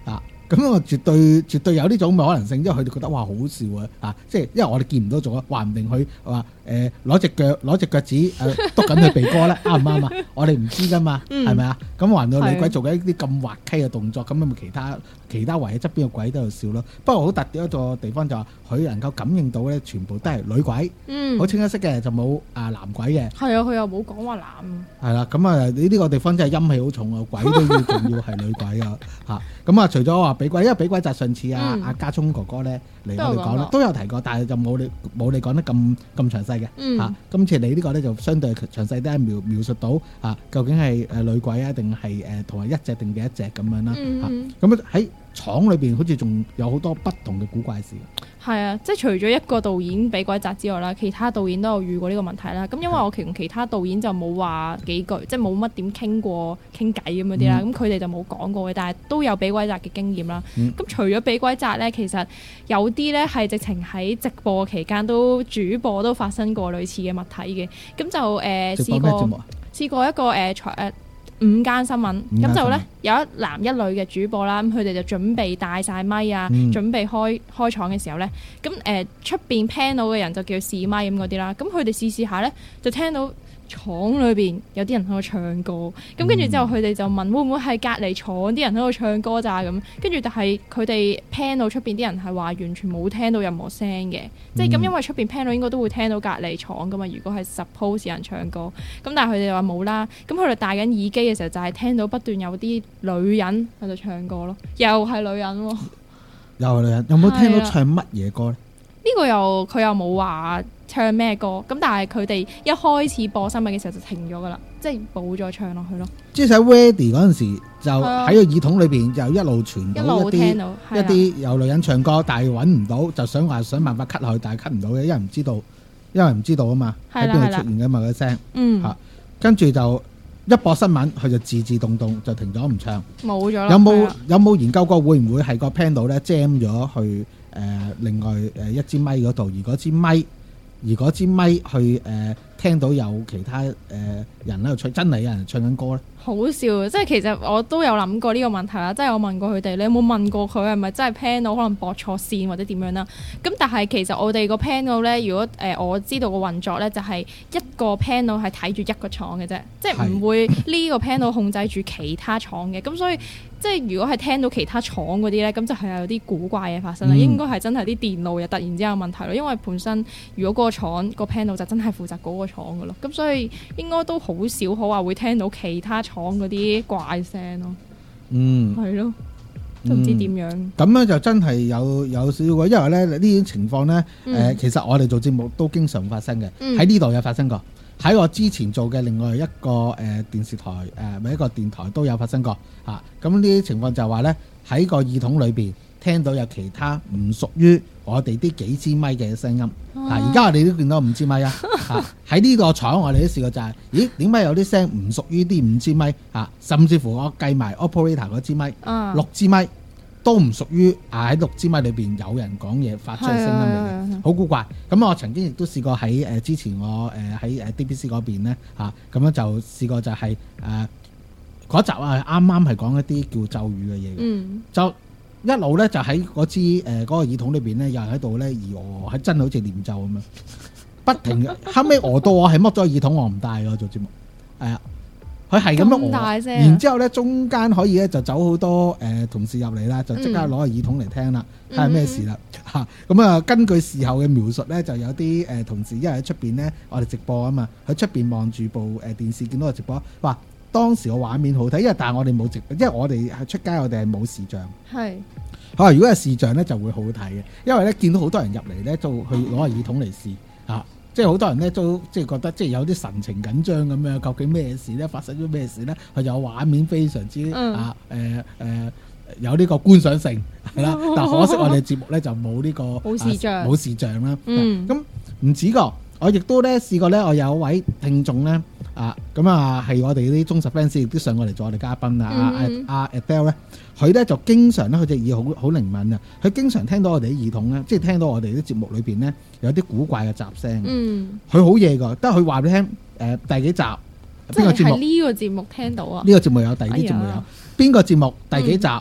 咁我絕對有呢種可能性，因為佢哋覺得哇好笑啊！即係因為我哋見唔到咗，話唔定佢話攞隻腳趾篤緊佢鼻哥咧，啱唔啱啊？我哋唔知噶嘛，係咪啊？咁還到女鬼做緊一啲咁滑稽嘅動作，咁咪其他圍喺側邊嘅鬼都喺度笑咯。不過好特別一個地方就話佢能夠感應到咧，全部都係女鬼，好清一色嘅，就冇男鬼嘅。係啊，佢又冇講話男。 係啦，咁啊呢個地方真係陰氣好重啊，鬼都要仲要係女鬼啊嚇。咁啊，除咗話俾鬼，因為俾鬼就上次阿家聰哥哥咧嚟我哋講咧，都有提過，但係就冇你講得咁詳細嘅嚇。今次你呢個咧就相對詳細啲描述到嚇，究竟係女鬼啊，定係同埋一隻定幾一隻咁樣啦嚇。咁喺廠裏邊好似仲有好多不同嘅古怪事。 係啊，即係除咗一個導演俾鬼責之外啦，其他導演都有遇過呢個問題啦。咁因為我同其他導演就冇話幾句，即係冇乜點傾偈咁嗰啲啦。咁佢哋就冇講過嘅，但係都有俾鬼責嘅經驗啦。咁除咗俾鬼責咧，其實有啲咧係直情喺直播期間主播都發生過類似嘅物體嘅。咁就試過一個午間新聞，咁就咧有一男一女嘅主播啦，咁佢哋就準備帶晒咪啊，準備開廠嘅時候咧，咁出邊 panel 嘅人就叫試咪咁嗰啲啦，咁佢哋試下咧就聽到廠裏邊有啲人喺度唱歌，咁跟住之後佢哋就問會唔會係隔離廠啲人喺度唱歌咋咁，跟住但係佢哋 panel 出邊啲人係話完全冇聽到任何聲嘅，即係咁因為出邊 panel 應該都會聽到隔離廠噶嘛，如果係 suppose 有人唱歌，咁但係佢哋話冇啦，咁佢哋戴緊耳機嘅時候就係聽到不斷有啲女人喺度唱歌咯，又係女人喎， 又係女人，有冇聽到唱乜嘢歌咧？ 呢個佢又冇話唱咩歌，咁但係佢哋一開始播新聞嘅時候就停咗噶啦，即係冇再唱落去咯。即係喺 Ready 嗰陣時，就喺個耳筒裏邊就一路傳到一啲有女人唱歌，但係揾唔到，就想辦法 cut 落去，但係 cut 唔到嘅，因為唔知道啊嘛，喺邊度出現嘅嘛個聲。跟住就一播新聞，佢就自動就停咗唔唱，冇咗啦。有冇研究過會唔會係個 panel 咧 jam 咗去另外一支咪嗰度，而嗰支咪去聽到有其他人喺度唱，真係有人唱緊歌咧？好笑，即係其實我都有諗過呢個問題啦，即係我問過佢哋，你有冇問過佢係咪真係 panel 可能駁錯線或者點樣啦？咁但係其實我哋個 panel 咧，如果我知道個運作咧，就係一個 panel 係睇住一個廠嘅啫，即係唔會呢個 panel 控制住其他廠嘅，咁所以即係如果係聽到其他廠嗰啲咧，咁就係有啲古怪嘢發生啦。應該係真係啲電路又突然之間有問題咯，因為本身如果嗰個廠個 panel 就真係負責嗰個廠嘅咯，咁所以應該都好少可話會聽到其他廠嗰啲怪聲咯。係咯，都唔知點樣。咁樣就真係有少少嘅，因為咧呢啲情況咧，其實我哋做節目都經常發生嘅，喺呢度有發生過。喺我之前做嘅另外一個電視台一個電台都有發生過嚇，咁呢啲情況就係話咧喺個耳筒裏邊聽到有其他唔屬於我哋啲幾支咪嘅聲音。而家我哋都見到5支咪啊！喺呢個廠我哋都試過就係，咦點解有啲聲唔屬於啲5支咪啊？甚至乎我計埋 operator 嗰支咪，6支咪都唔屬於喺6支咪裏邊有人講嘢發出嘅聲音嚟嘅，好古怪。咁我曾經亦都試過喺之前我喺DBC 嗰邊咧嚇，咁樣就試過就係嗰集啊啱啱係講一啲叫咒語嘅嘢嘅，就一路咧就喺嗰支嗰個耳筒裏邊咧，有人喺度咧而係真係好似念咒咁樣，不停嘅。後尾到我係剝咗耳筒，我唔戴㗎做節目，係啊。佢係咁樣然之後咧中間可以咧就走好多同事入嚟啦，就即刻攞個耳筒嚟聽啦，睇下咩事啦嚇。咁啊根據事後嘅描述咧，就有啲同事因為喺出邊咧，我哋直播啊嘛，喺出邊望住部電視見到個直播，話當時個畫面好睇，因為但係我哋冇直播，因為我哋係出街，我哋係冇視像。係。好，如果係視像咧就會好睇嘅，因為咧見到好多人入嚟咧，就去攞個耳筒嚟試嚇。即係好多人咧都即係覺得即係有啲神情緊張咁樣，究竟咩事咧？發生咗咩事咧？佢就有畫面非常之有呢個觀賞性係啦。但可惜我哋節目咧就冇呢個冇視像啦。咁唔止個，我亦都咧試過咧，我有一位聽眾咧咁係我哋啲忠實 fans，亦都上過嚟做我哋嘉賓阿 Adele 咧，佢咧就經常咧佢隻耳好靈敏啊，佢經常聽到我哋啲耳筒咧，即係聽到我哋啲節目裏邊咧有啲古怪嘅雜聲。佢好嘢㗎，得佢話俾你聽第幾集邊個節目？呢個節目聽到啊？呢個節目有，第二啲節目有邊個節目第幾集？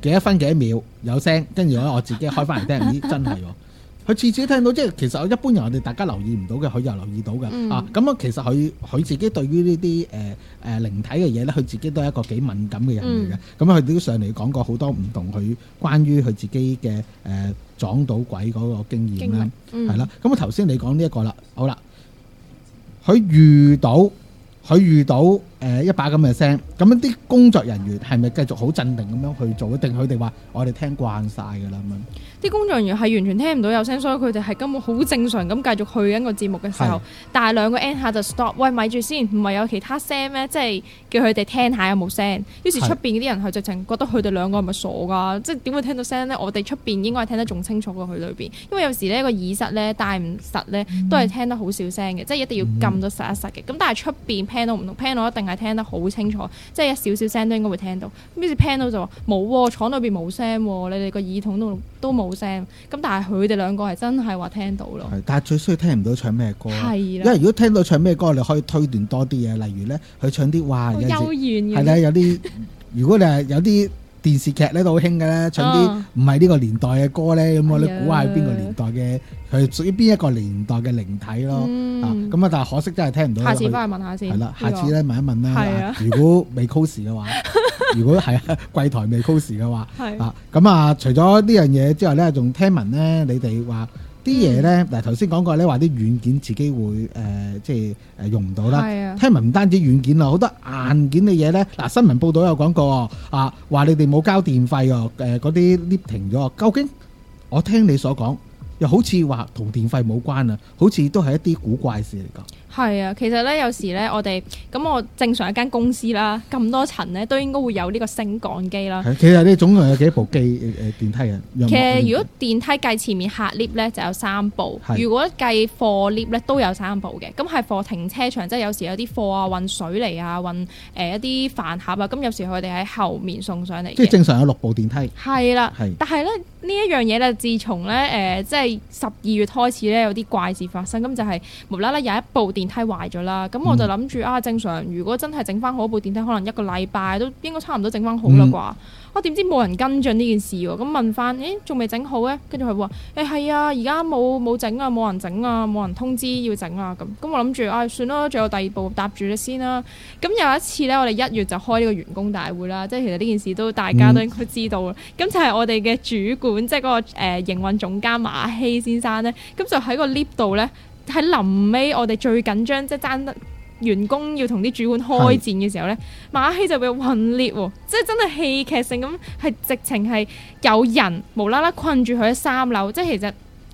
幾多分幾多秒有聲，跟住咧我自己開翻嚟聽，咦真係喎！佢次次聽到，即係其實一般人我哋大家留意唔到嘅，佢又留意到嘅、咁啊，其實佢自己對於呢啲靈體嘅嘢咧，佢自己都係一個幾敏感嘅人嚟嘅。咁佢都上嚟講過好多唔同佢關於佢自己嘅撞到鬼嗰個經驗啦，係啦。咁啊頭先你講呢一個啦，好啦，佢遇到一把咁嘅聲，咁樣啲工作人員係咪繼續好鎮定咁樣去做？定佢哋話我哋聽慣晒㗎啦咁樣？ 啲工作人員係完全聽唔到有聲，所以佢哋係根本好正常咁繼續去緊個節目嘅時候，但係兩個 end 下就 stop， 喂咪住先，唔係有其他聲咩？即係叫佢哋聽下有冇聲。於是出邊嗰啲人係直情覺得佢哋兩個係咪傻㗎？即係點會聽到聲呢？我哋出邊應該係聽得仲清楚過佢裏邊，因為有時呢個耳塞呢戴唔實呢都係聽得好少聲嘅，即係一定要撳到實一實嘅。咁但係出邊 panel 唔同 panel 一定係聽得好清楚，即係一少少聲都應該會聽到。於是 panel 就話冇喎，廠裏邊冇聲喎，你哋個耳筒都冇聲。咁但係佢哋兩個係真係話聽到咯。 但係最需要聽唔到唱咩歌。 係啦， 因為如果聽到唱咩歌，你可以推斷多啲嘢，例如咧佢唱啲哇有幽怨嘅。 係啦，有啲如果你係有啲電視劇咧都好興嘅咧，唱啲唔係呢個年代嘅歌咧，咁我哋估下係邊個年代嘅，佢屬於邊一個年代嘅靈體咯。咁啊，但係可惜真係聽唔到。 下次翻去問下先。 係啦，下次咧問一問啦。 係啊。 如果未 close 嘅話，如果係櫃台未 close 嘅話， 係咁啊，除咗呢樣嘢之外咧，仲聽聞咧，你哋話啲嘢咧，嗱頭先講過咧，話啲軟件自己會即係用唔到啦。聽聞唔單止軟件啊，好多硬件嘅嘢咧。嗱新聞報道有講過啊，話你哋冇交電費喎，嗰啲 lift 停咗。究竟我聽你所講，又好似話同電費冇關啊，好似都係一啲古怪事嚟㗎。 係啊，其實咧有時咧，我正常一間公司啦，咁多層咧都應該會有呢個升降機啦。 其實你總共有幾部機電梯啊？ 其實如果電梯計前面客 lift 咧就有3部，如果計貨 lift 咧都有3部嘅。咁係貨停車場，即係有時有啲貨啊運水嚟啊，運一啲飯盒啊，咁有時佢哋喺後面送上嚟嘅。 即係正常有6部電梯。 係啦，但係咧呢一樣嘢咧，自從咧即係12月開始咧有啲怪事發生，咁就係無啦啦有一部電梯壞咗啦，咁我就諗住正常如果真係整翻好部電梯，可能1個禮拜都應該差唔多整翻好啦啩。我點知冇人跟進呢件事喎，咁問翻，仲未整好咧？跟住佢話係啊，而家冇整啊，冇人整啊，冇人通知要整啊咁。咁我諗住算啦，仲有第2部搭住你先啦。咁有一次咧，我哋1月就開呢個員工大會啦，即係其實呢件事都大家都應該知道啦。咁就係我哋嘅主管，即係嗰個營運總監馬希先生咧，咁就喺個 lift 度咧。喺臨尾我哋最緊張，即係爭得員工要同啲主管開戰嘅時候咧，馬希就俾困 lift 喎，即係真係戲劇性咁，係直情係有人無啦啦困住佢喺3樓，即係其實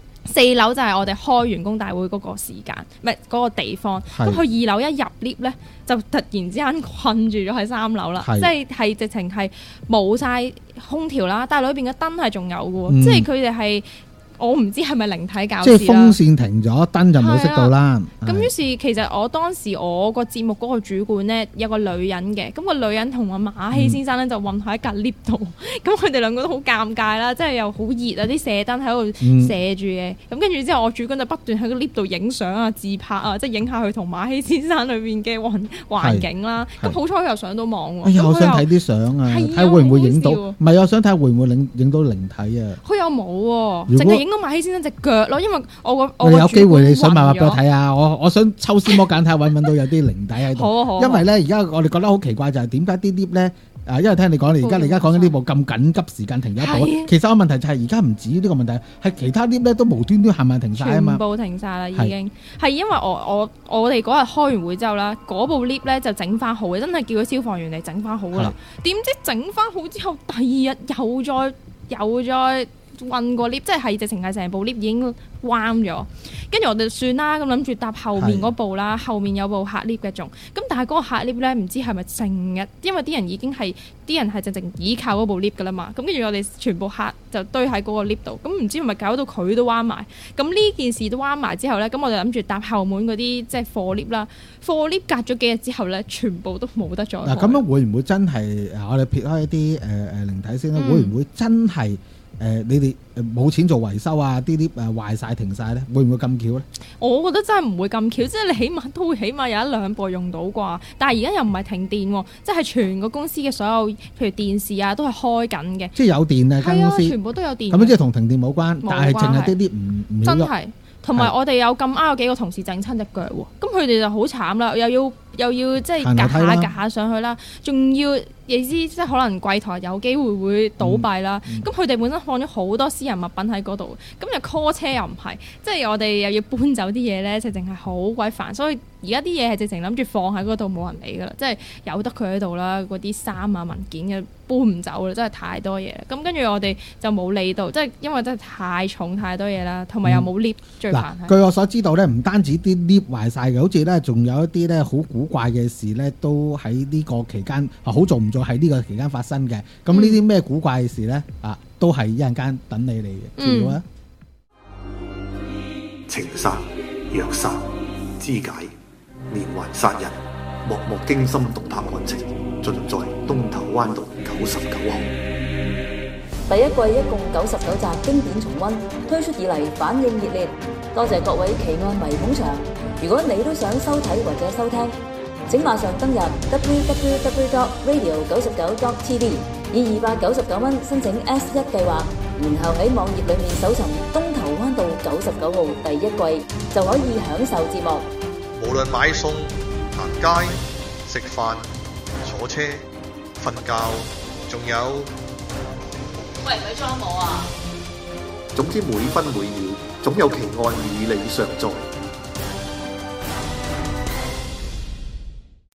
4樓就係我哋開員工大會嗰個時間，唔係嗰個地方。咁佢2樓一入 lift 咧，就突然之間困住咗喺3樓啦，即係直情係冇晒空調啦，但係裏邊嘅燈係仲有嘅喎，即係佢哋係。我唔知係咪靈體搞事啦， 即係風扇停咗，燈就冇熄到啦。 咁於是其實我當時我個節目嗰個主管咧有個女人嘅，咁個女人同阿馬希先生咧就混喺一格 lift 度，咁佢哋兩個都好尷尬啦，即係又好熱啊，啲射燈喺度射住嘅。咁跟住之後，我主管就不斷喺個 lift 度影相啊、自拍啊，即係影下佢同馬希先生裏邊嘅環境啦。咁好彩佢又上到網喎。 我想睇啲相啊，睇會唔會影到？唔係，我想睇會唔會影到靈體啊？ 佢又冇喎，淨係影到馬希先生隻腳咯，因為我有機會你想辦法俾我睇下，我想抽絲剝繭睇下揾唔揾到有啲靈體喺度。好，因為咧而家我哋覺得好奇怪就係點解啲 lift 咧因為聽你講，你而家講緊呢部咁緊急時間停咗一部，其實個問題就係而家唔止呢個問題，係其他 lift 咧都無端端係咪停晒啊嘛？全部停晒啦，已經係因為我哋嗰日開完會之後啦，嗰部 lift 咧就整翻好嘅，真係叫佢消防員嚟整翻好噶啦。點知整翻好之後，第2日又再運過 lift， 即係直情係成部 lift 已經彎咗，跟住我哋算啦，咁諗住搭後面嗰部啦，後面有部客 lift 嘅仲，咁但係嗰個客 lift 咧唔知係咪成日，因為啲人係直情倚靠嗰部 lift 噶啦嘛，咁跟住我哋全部客就堆喺嗰個 lift 度，咁唔知係咪搞到佢都彎埋，咁呢件事都彎埋之後咧，咁我哋諗住搭後門嗰啲即係貨 lift 啦，貨 lift 隔咗幾日之後咧，全部都冇得再開。嗱， 咁樣會唔會真係我哋撇開一啲靈體先咧？會唔會真係你哋冇錢做維修啊，啲 lift 壞晒停晒咧，會唔會咁巧咧？ 我覺得真係唔會咁巧，即係你起碼都會起碼有一兩部用到啩。但係而家又唔係停電喎，即係全個公司嘅所有，譬如電視啊，都係開緊嘅。 即係有電啊間係啊， 公司， 全部都有電。 咁即係同停電冇關， 冇但係淨係關係啲 lift 唔真曉喐。 係。同埋我哋有咁啱有幾個同事整親隻腳喎，咁佢哋就好慘啦，又要即係夾行樓梯啦下夾下上去啦，仲要你知即係可能櫃台有機會倒閉啦，咁佢哋本身放咗好多私人物品喺嗰度，咁又 call 車又唔係，即係我哋又要搬走啲嘢咧，直情係好鬼煩，所以而家啲嘢係直情諗住放喺嗰度冇人理噶啦，即係由得佢喺度啦，嗰啲衫啊文件嘅搬唔走啦，真係太多嘢啦。咁跟住我哋就冇理到，即係因為真係太重太多嘢啦，同埋又冇 lift 最煩係。 據我所知道咧，唔單止啲 lift 壞晒嘅，好似咧仲有一啲咧好古怪嘅事咧，都喺呢個期間好做唔做喺呢個期間發生嘅。咁呢啲咩古怪嘅事咧都係一陣間等你嚟知道啊！ 情殺、虐殺、肢解、連環殺人、幕幕驚心動魄案情，盡在東頭灣道99號。 第一季一共99集經典重溫，推出以嚟反應熱烈，多謝各位奇案迷捧場。如果你都想收睇或者收聽，請馬上登入 www.radio99.tv， 以299蚊申請 S1 計劃，然後喺網頁裏面搜尋東頭灣道99號第一季，就可以享受節目。 無論買餸、行街、食飯、坐車、瞓覺，仲有喂，咪裝我啊！ 總之每分每秒總有奇案與你常在。